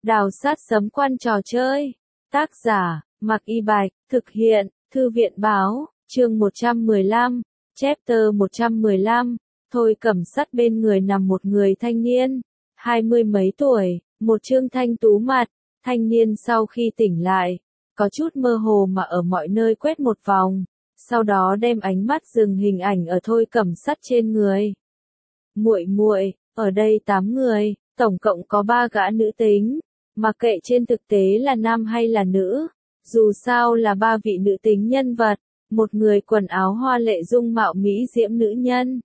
Đào sát sấm quan trò chơi. Tác giả, Mạc Y Bạch, thực hiện, Thư viện Báo, chương 115, chapter 115. Thôi Cẩm Sắt bên người nằm một người thanh niên, 20 mấy tuổi, một trương thanh tú mặt. Thanh niên sau khi tỉnh lại, có chút mơ hồ mà ở mọi nơi quét một vòng, sau đó đem ánh mắt dừng hình ảnh ở Thôi Cẩm Sắt trên người. Muội muội, ở đây 8 người, tổng cộng có 3 gã nữ tính, mặc kệ trên thực tế là nam hay là nữ, dù sao là 3 vị nữ tính nhân vật, một người quần áo hoa lệ dung mạo mỹ diễm nữ nhân,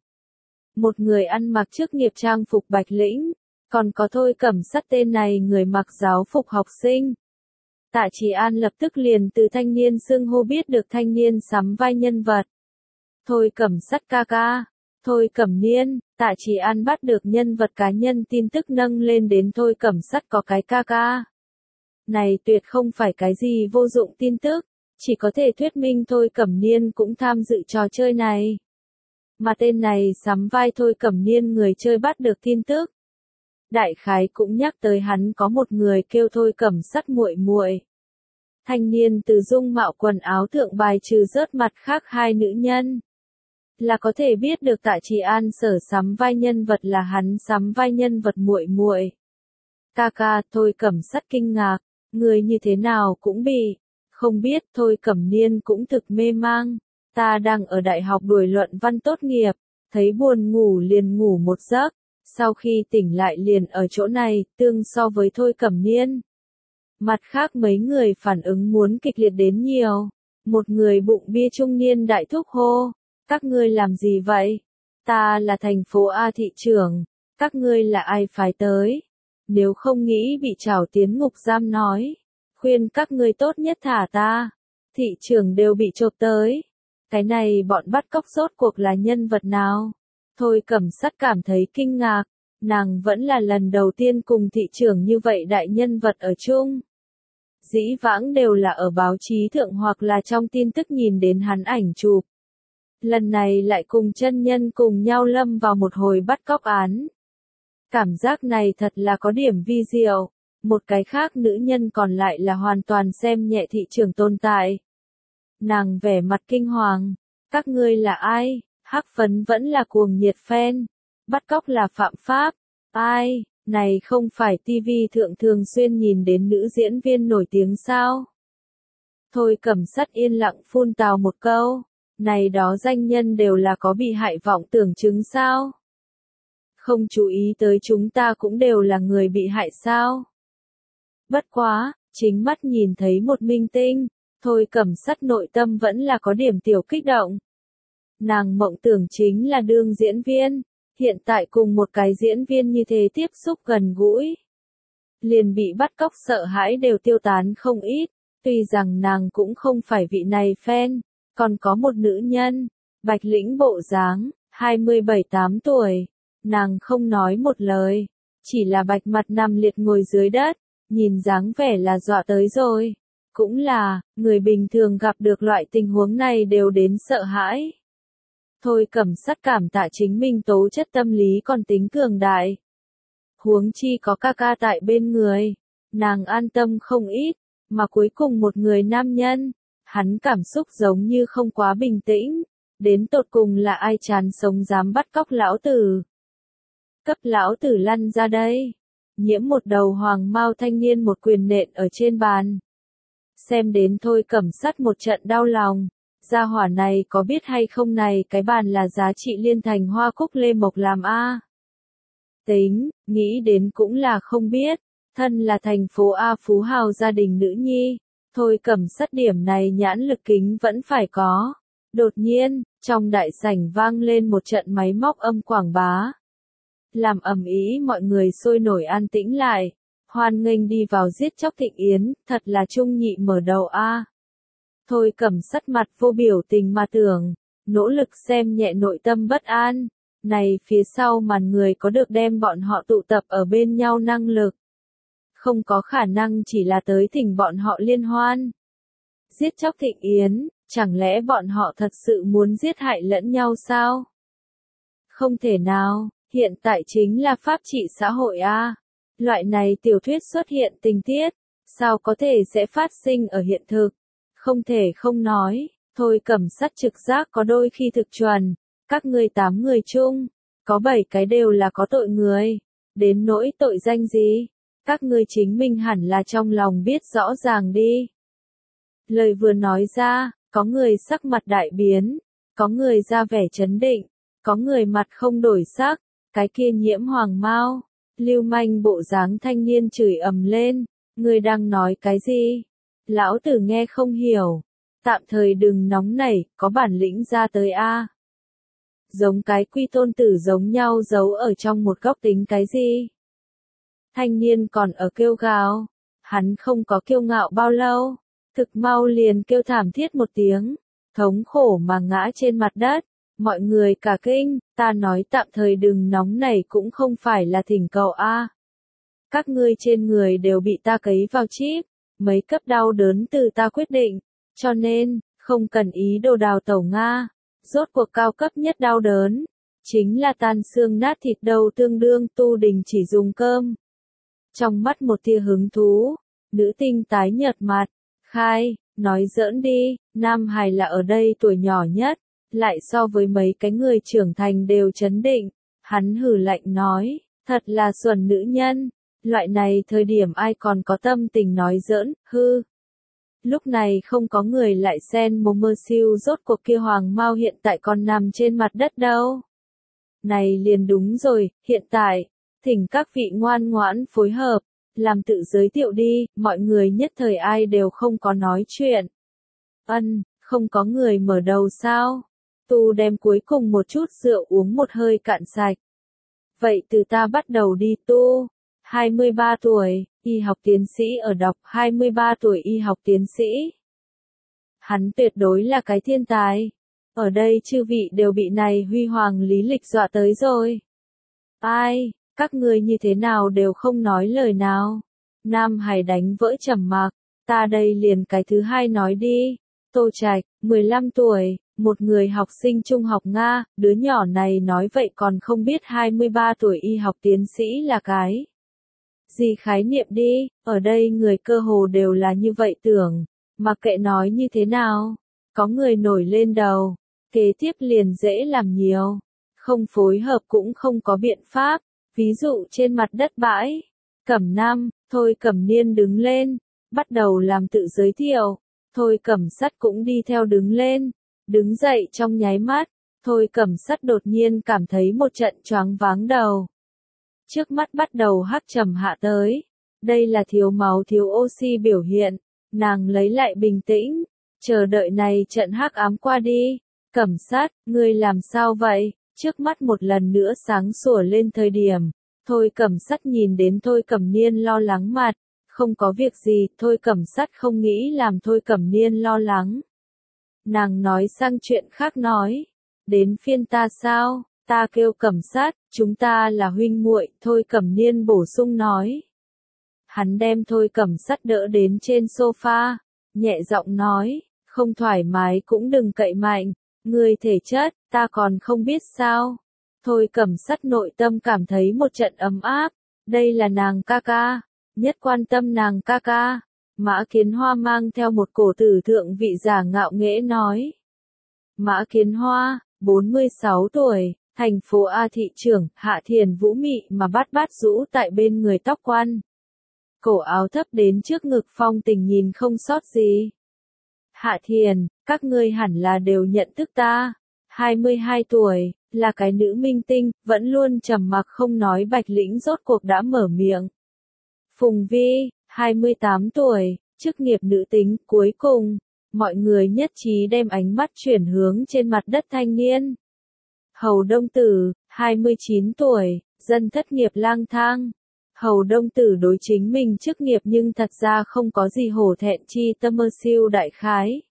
một người ăn mặc chức nghiệp trang phục bạch lĩnh, còn có Thôi Cẩm Sắt tên này người mặc giáo phục học sinh. Tạ Trì An lập tức liền từ thanh niên xưng hô biết được thanh niên sắm vai nhân vật. Thôi Cẩm Sắt ca ca, Thôi Cẩm Niên. Tạ Trì An bắt được nhân vật cá nhân tin tức nâng lên đến Thôi Cẩm Sắt có cái ca ca. Này tuyệt không phải cái gì vô dụng tin tức, chỉ có thể thuyết minh Thôi Cẩm Niên cũng tham dự trò chơi này. Mà tên này sắm vai Thôi Cẩm Niên người chơi bắt được tin tức. Đại khái cũng nhắc tới hắn có một người kêu Thôi Cẩm Sắt muội muội. Thanh niên từ dung mạo quần áo thượng bài trừ rớt mặt khác hai nữ nhân. Là có thể biết được Tạ Trì An sở sắm vai nhân vật là hắn sắm vai nhân vật muội muội. Ca ca, Thôi Cẩm Sắt kinh ngạc, người như thế nào cũng bị, không biết. Thôi Cẩm Niên cũng thực mê mang, ta đang ở đại học đuổi luận văn tốt nghiệp, thấy buồn ngủ liền ngủ một giấc, sau khi tỉnh lại liền ở chỗ này, tương so với Thôi Cẩm Niên. Mặt khác mấy người phản ứng muốn kịch liệt đến nhiều, một người bụng bia trung niên đại thúc hô. Các ngươi làm gì vậy? Ta là thành phố A thị trưởng, các ngươi là ai phái tới? Nếu không nghĩ bị trảo tiến ngục giam nói, khuyên các ngươi tốt nhất thả ta. Thị trưởng đều bị chộp tới. Cái này bọn bắt cóc rốt cuộc là nhân vật nào? Thôi Cẩm Sắt cảm thấy kinh ngạc, nàng vẫn là lần đầu tiên cùng thị trưởng như vậy đại nhân vật ở chung. Dĩ vãng đều là ở báo chí thượng hoặc là trong tin tức nhìn đến hắn ảnh chụp. Lần này lại cùng chân nhân cùng nhau lâm vào một hồi bắt cóc án. Cảm giác này thật là có điểm vi diệu, một cái khác nữ nhân còn lại là hoàn toàn xem nhẹ thị trường tồn tại. Nàng vẻ mặt kinh hoàng, các ngươi là ai? Hắc phấn vẫn là cuồng nhiệt fan, bắt cóc là phạm pháp, ai, này không phải TV thượng thường xuyên nhìn đến nữ diễn viên nổi tiếng sao? Thôi Cẩm Sắt yên lặng phun tào một câu. Này đó danh nhân đều là có bị hại vọng tưởng chứng sao? Không chú ý tới chúng ta cũng đều là người bị hại sao? Bất quá, chính mắt nhìn thấy một minh tinh, Thôi Cẩm Sắt nội tâm vẫn là có điểm tiểu kích động. Nàng mộng tưởng chính là đương diễn viên, hiện tại cùng một cái diễn viên như thế tiếp xúc gần gũi. Liền bị bắt cóc sợ hãi đều tiêu tán không ít, tuy rằng nàng cũng không phải vị này fan. Còn có một nữ nhân, bạch lĩnh bộ dáng, 27-8 tuổi, nàng không nói một lời, chỉ là bạch mặt nằm liệt ngồi dưới đất, nhìn dáng vẻ là dọa tới rồi. Cũng là, người bình thường gặp được loại tình huống này đều đến sợ hãi. Thôi Cẩm Sắt cảm tạ chính mình tố chất tâm lý còn tính cường đại. Huống chi có ca ca tại bên người, nàng an tâm không ít, mà cuối cùng một người nam nhân. Hắn cảm xúc giống như không quá bình tĩnh, đến tột cùng là ai chán sống dám bắt cóc lão tử. Cấp lão tử lăn ra đây. Nhiễm một đầu hoàng mao thanh niên một quyền nện ở trên bàn. Xem đến Thôi Cẩm Sắt một trận đau lòng, gia hỏa này có biết hay không này cái bàn là giá trị liên thành hoa cúc lê mộc làm a? Tính, nghĩ đến cũng là không biết, thân là thành phố A phú hào gia đình nữ nhi. Thôi Cẩm Sắt điểm này nhãn lực kính vẫn phải có. Đột nhiên, trong đại sảnh vang lên một trận máy móc âm quảng bá. Làm ầm ĩ mọi người sôi nổi an tĩnh lại. Hoan nghênh đi vào giết chóc Thịnh Yến, thật là trung nhị mở đầu a. Thôi Cẩm Sắt mặt vô biểu tình mà tưởng, nỗ lực xem nhẹ nội tâm bất an. Này phía sau màn người có được đem bọn họ tụ tập ở bên nhau năng lực. Không có khả năng chỉ là tới thỉnh bọn họ liên hoan. Giết chóc Thịnh Yến, chẳng lẽ bọn họ thật sự muốn giết hại lẫn nhau sao? Không thể nào, hiện tại chính là pháp trị xã hội a. Loại này tiểu thuyết xuất hiện tình tiết, sao có thể sẽ phát sinh ở hiện thực? Không thể không nói, Thôi Cẩm Sắt trực giác có đôi khi thực chuẩn, các ngươi 8 người chung, có 7 cái đều là có tội người, đến nỗi tội danh gì, các ngươi chính mình hẳn là trong lòng biết rõ ràng đi. Lời vừa nói ra, có người sắc mặt đại biến, có người ra vẻ trấn định, có người mặt không đổi sắc, cái kia nhiễm hoàng mao, lưu manh bộ dáng thanh niên chửi ầm lên, ngươi đang nói cái gì? Lão tử nghe không hiểu, tạm thời đừng nóng nảy, có bản lĩnh ra tới a. Giống cái quy tôn tử giống nhau giấu ở trong một góc tính cái gì? Thanh niên còn ở kêu gào, hắn không có kiêu ngạo bao lâu, thực mau liền kêu thảm thiết một tiếng, thống khổ mà ngã trên mặt đất, mọi người cả kinh, ta nói tạm thời đừng nóng nảy cũng không phải là thỉnh cầu a. Các ngươi trên người đều bị ta cấy vào chip, mấy cấp đau đớn từ ta quyết định, cho nên, không cần ý đồ đào tẩu Nga, rốt cuộc cao cấp nhất đau đớn, chính là tan xương nát thịt đầu tương đương tu đình chỉ dùng cơm. Trong mắt một tia hứng thú, nữ tinh tái nhợt mặt, khai, nói giỡn đi, Nam Hải là ở đây tuổi nhỏ nhất, lại so với mấy cái người trưởng thành đều chấn định, hắn hừ lạnh nói, thật là xuẩn nữ nhân, loại này thời điểm ai còn có tâm tình nói giỡn, hư. Lúc này không có người lại xen mồm mơ siêu rốt cuộc kia hoàng mau hiện tại còn nằm trên mặt đất đâu. Này liền đúng rồi, hiện tại, thỉnh các vị ngoan ngoãn phối hợp, làm tự giới thiệu đi, mọi người nhất thời ai đều không có nói chuyện. Không có người mở đầu sao? Tu đem cuối cùng một chút rượu uống một hơi cạn sạch. Vậy từ ta bắt đầu đi Tu. 23 tuổi, y học tiến sĩ ở đọc 23 tuổi y học tiến sĩ. Hắn tuyệt đối là cái thiên tài. Ở đây chư vị đều bị này huy hoàng lý lịch dọa tới rồi. Ai, các ngươi như thế nào đều không nói lời nào. Nam Hải đánh vỡ trầm mặc, ta đây liền cái thứ hai nói đi. Tô Trạch, 15 tuổi, một người học sinh trung học Nga, đứa nhỏ này nói vậy còn không biết 23 tuổi y học tiến sĩ là cái gì khái niệm đi, ở đây người cơ hồ đều là như vậy tưởng, mặc kệ nói như thế nào, có người nổi lên đầu, kế tiếp liền dễ làm nhiều, không phối hợp cũng không có biện pháp, ví dụ trên mặt đất bãi, Cẩm Nam, Thôi Cẩm Niên đứng lên, bắt đầu làm tự giới thiệu, Thôi Cẩm Sắt cũng đi theo đứng lên, đứng dậy trong nháy mắt, Thôi Cẩm Sắt đột nhiên cảm thấy một trận choáng váng đầu. Trước mắt bắt đầu hắc trầm hạ tới. Đây là thiếu máu thiếu oxy biểu hiện. Nàng lấy lại bình tĩnh. Chờ đợi này trận hắc ám qua đi. Cẩm Sát, ngươi làm sao vậy? Trước mắt một lần nữa sáng sủa lên thời điểm. Thôi Cẩm Sắt nhìn đến Thôi Cẩm Niên lo lắng mặt. Không có việc gì, Thôi Cẩm Sắt không nghĩ làm Thôi Cẩm Niên lo lắng. Nàng nói sang chuyện khác nói. Đến phiên ta sao? Ta kêu Cẩm Sát, chúng ta là huynh muội, Thôi Cẩm Niên bổ sung nói. Hắn đem Thôi Cẩm Sắt đỡ đến trên sofa, nhẹ giọng nói, không thoải mái cũng đừng cậy mạnh, người thể chất, ta còn không biết sao. Thôi Cẩm Sắt nội tâm cảm thấy một trận ấm áp, đây là nàng ca ca, nhất quan tâm nàng ca ca. Mã Kiến Hoa mang theo một cổ tử thượng vị giả ngạo nghễ nói. Mã Kiến Hoa, 46 tuổi. Thành phố A thị trưởng, Hạ Thiền vũ mị mà bát rũ tại bên người tóc quan. Cổ áo thấp đến trước ngực phong tình nhìn không sót gì. Hạ Thiền, các ngươi hẳn là đều nhận thức ta. 22 tuổi, là cái nữ minh tinh, vẫn luôn trầm mặc không nói Bạch Lĩnh rốt cuộc đã mở miệng. Phùng Vi, 28 tuổi, chức nghiệp nữ tính, cuối cùng, mọi người nhất trí đem ánh mắt chuyển hướng trên mặt đất thanh niên. Hầu Đông Tử, 29 tuổi, dân thất nghiệp lang thang. Hầu Đông Tử đối chính mình chức nghiệp nhưng thật ra không có gì hổ thẹn chi tâm mơ siêu đại khái.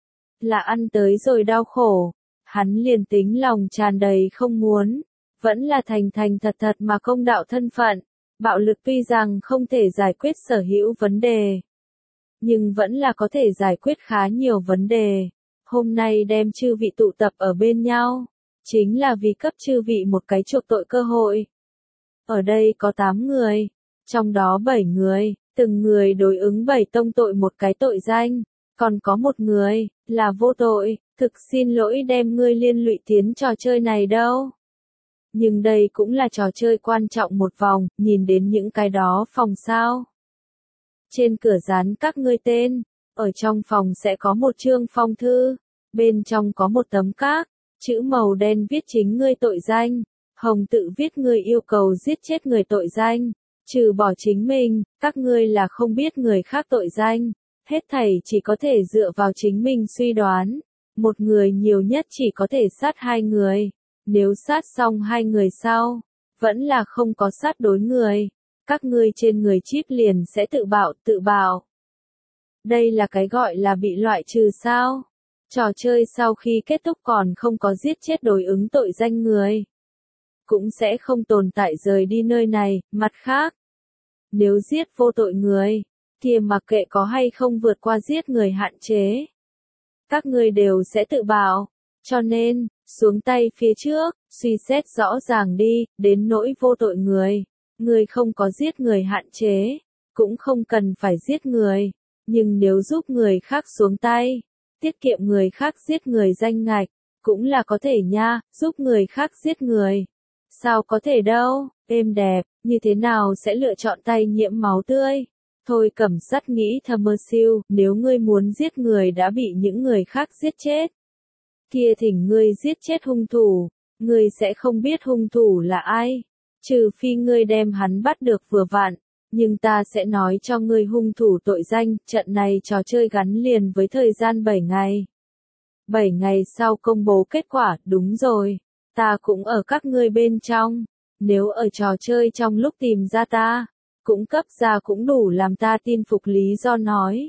Là ăn tới rồi đau khổ, hắn liền tính lòng tràn đầy không muốn, vẫn là thành thành thật thật mà công đạo thân phận. Bạo lực tuy rằng không thể giải quyết sở hữu vấn đề, nhưng vẫn là có thể giải quyết khá nhiều vấn đề. Hôm nay đem chư vị tụ tập ở bên nhau. Chính là vì cấp chư vị một cái chuộc tội cơ hội. Ở đây có 8 người, Trong đó 7 người, từng người đối ứng 7 tông tội một cái tội danh. Còn có một người, là vô tội, thực xin lỗi đem ngươi liên lụy tiến trò chơi này đâu. Nhưng đây cũng là trò chơi quan trọng một vòng, nhìn đến những cái đó phòng sao. Trên cửa dán các ngươi tên, ở trong phòng sẽ có một chương phong thư, bên trong có một tấm các, chữ màu đen viết chính ngươi tội danh, hồng tự viết ngươi yêu cầu giết chết người tội danh, trừ bỏ chính mình, các ngươi là không biết người khác tội danh, hết thảy chỉ có thể dựa vào chính mình suy đoán, một người nhiều nhất chỉ có thể sát 2 người, nếu sát xong 2 người sau, vẫn là không có sát đối người, các ngươi trên người chip liền sẽ tự bạo. Đây là cái gọi là bị loại trừ sao? Trò chơi sau khi kết thúc còn không có giết chết đối ứng tội danh người, cũng sẽ không tồn tại rời đi nơi này, mặt khác. Nếu giết vô tội người, thì mặc kệ có hay không vượt qua giết người hạn chế, các ngươi đều sẽ tự bạo, cho nên, xuống tay phía trước, suy xét rõ ràng đi, đến nỗi vô tội người. Người không có giết người hạn chế, cũng không cần phải giết người, nhưng nếu giúp người khác xuống tay, tiết kiệm người khác giết người danh ngạch, cũng là có thể nha, giúp người khác giết người. Sao có thể đâu, êm đẹp, như thế nào sẽ lựa chọn tay nhiễm máu tươi? Thôi Cẩm Sắt nghĩ thầm mơ siêu, nếu ngươi muốn giết người đã bị những người khác giết chết, kia thỉnh ngươi giết chết hung thủ, ngươi sẽ không biết hung thủ là ai. Trừ phi ngươi đem hắn bắt được vừa vặn, nhưng ta sẽ nói cho ngươi hung thủ tội danh, trận này trò chơi gắn liền với thời gian 7 ngày. 7 ngày sau công bố kết quả, đúng rồi, ta cũng ở các ngươi bên trong, nếu ở trò chơi trong lúc tìm ra ta, cũng cấp ra cũng đủ làm ta tin phục lý do nói.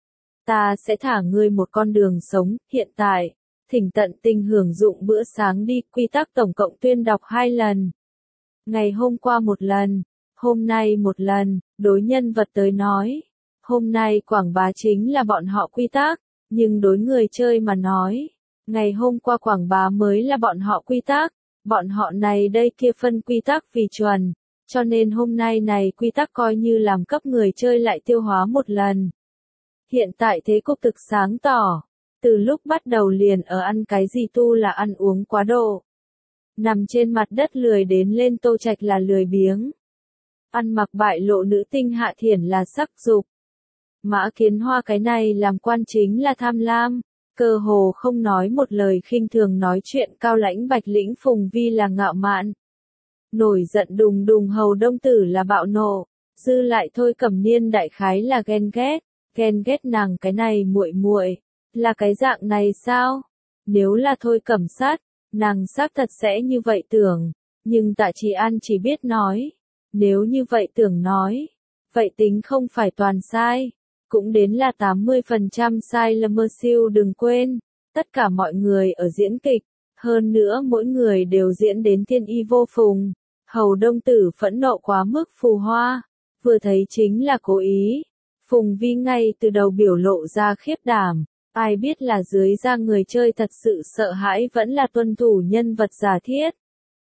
Ta sẽ thả ngươi một con đường sống, hiện tại, thỉnh tận tình hưởng dụng bữa sáng đi, quy tắc tổng cộng tuyên đọc 2 lần. Ngày hôm qua một lần, hôm nay một lần, đối nhân vật tới nói. Hôm nay quảng bá chính là bọn họ quy tắc, nhưng đối người chơi mà nói. Ngày hôm qua quảng bá mới là bọn họ quy tắc, bọn họ này đây kia phân quy tắc vì chuẩn, cho nên hôm nay này quy tắc coi như làm cấp người chơi lại tiêu hóa một lần. Hiện tại thế cục thực sáng tỏ, từ lúc bắt đầu liền ở ăn cái gì tu là ăn uống quá độ. Nằm trên mặt đất lười đến lên Tô Trạch là lười biếng. Ăn mặc bại lộ nữ tinh Hạ Thiển là sắc dục. Mã Kiến Hoa cái này làm quan chính là tham lam, cơ hồ không nói một lời khinh thường nói chuyện Cao Lãnh Bạch Lĩnh Phùng Vi là ngạo mạn. Nổi giận đùng đùng Hầu Đông Tử là bạo nộ, dư lại Thôi Cẩm Niên đại khái là ghen ghét nàng cái này muội, là cái dạng này sao? Nếu là Thôi Cẩm Sát, nàng xác thật sẽ như vậy tưởng, nhưng Tạ Trì An chỉ biết nói, nếu như vậy tưởng nói, vậy tính không phải toàn sai, cũng đến là 80% sai là mơ siêu đừng quên, tất cả mọi người ở diễn kịch, hơn nữa mỗi người đều diễn đến thiên y vô phùng. Hầu Đông Tử phẫn nộ quá mức phù hoa, vừa thấy chính là cố ý. Phùng Vi ngay từ đầu biểu lộ ra khiếp đảm, ai biết là dưới da người chơi thật sự sợ hãi vẫn là tuân thủ nhân vật giả thiết.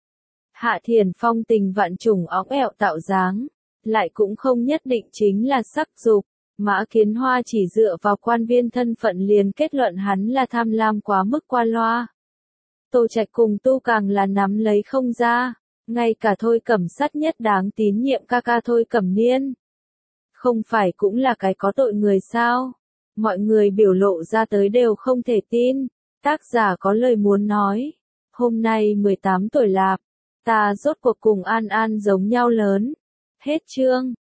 Hạ Thiền phong tình vạn trùng óng ẹo tạo dáng, lại cũng không nhất định chính là sắc dục. Mã Kiến Hoa chỉ dựa vào quan viên thân phận liền kết luận hắn là tham lam quá mức qua loa. Tô Trạch cùng Tu càng là nắm lấy không ra, ngay cả Thôi Cẩm Sắt nhất đáng tín nhiệm ca ca Thôi Cẩm Niên. Không phải cũng là cái có tội người sao? Mọi người biểu lộ ra tới đều không thể tin, tác giả có lời muốn nói. Hôm nay 18 tuổi lạp, ta rốt cuộc cùng An An giống nhau lớn. Hết chương.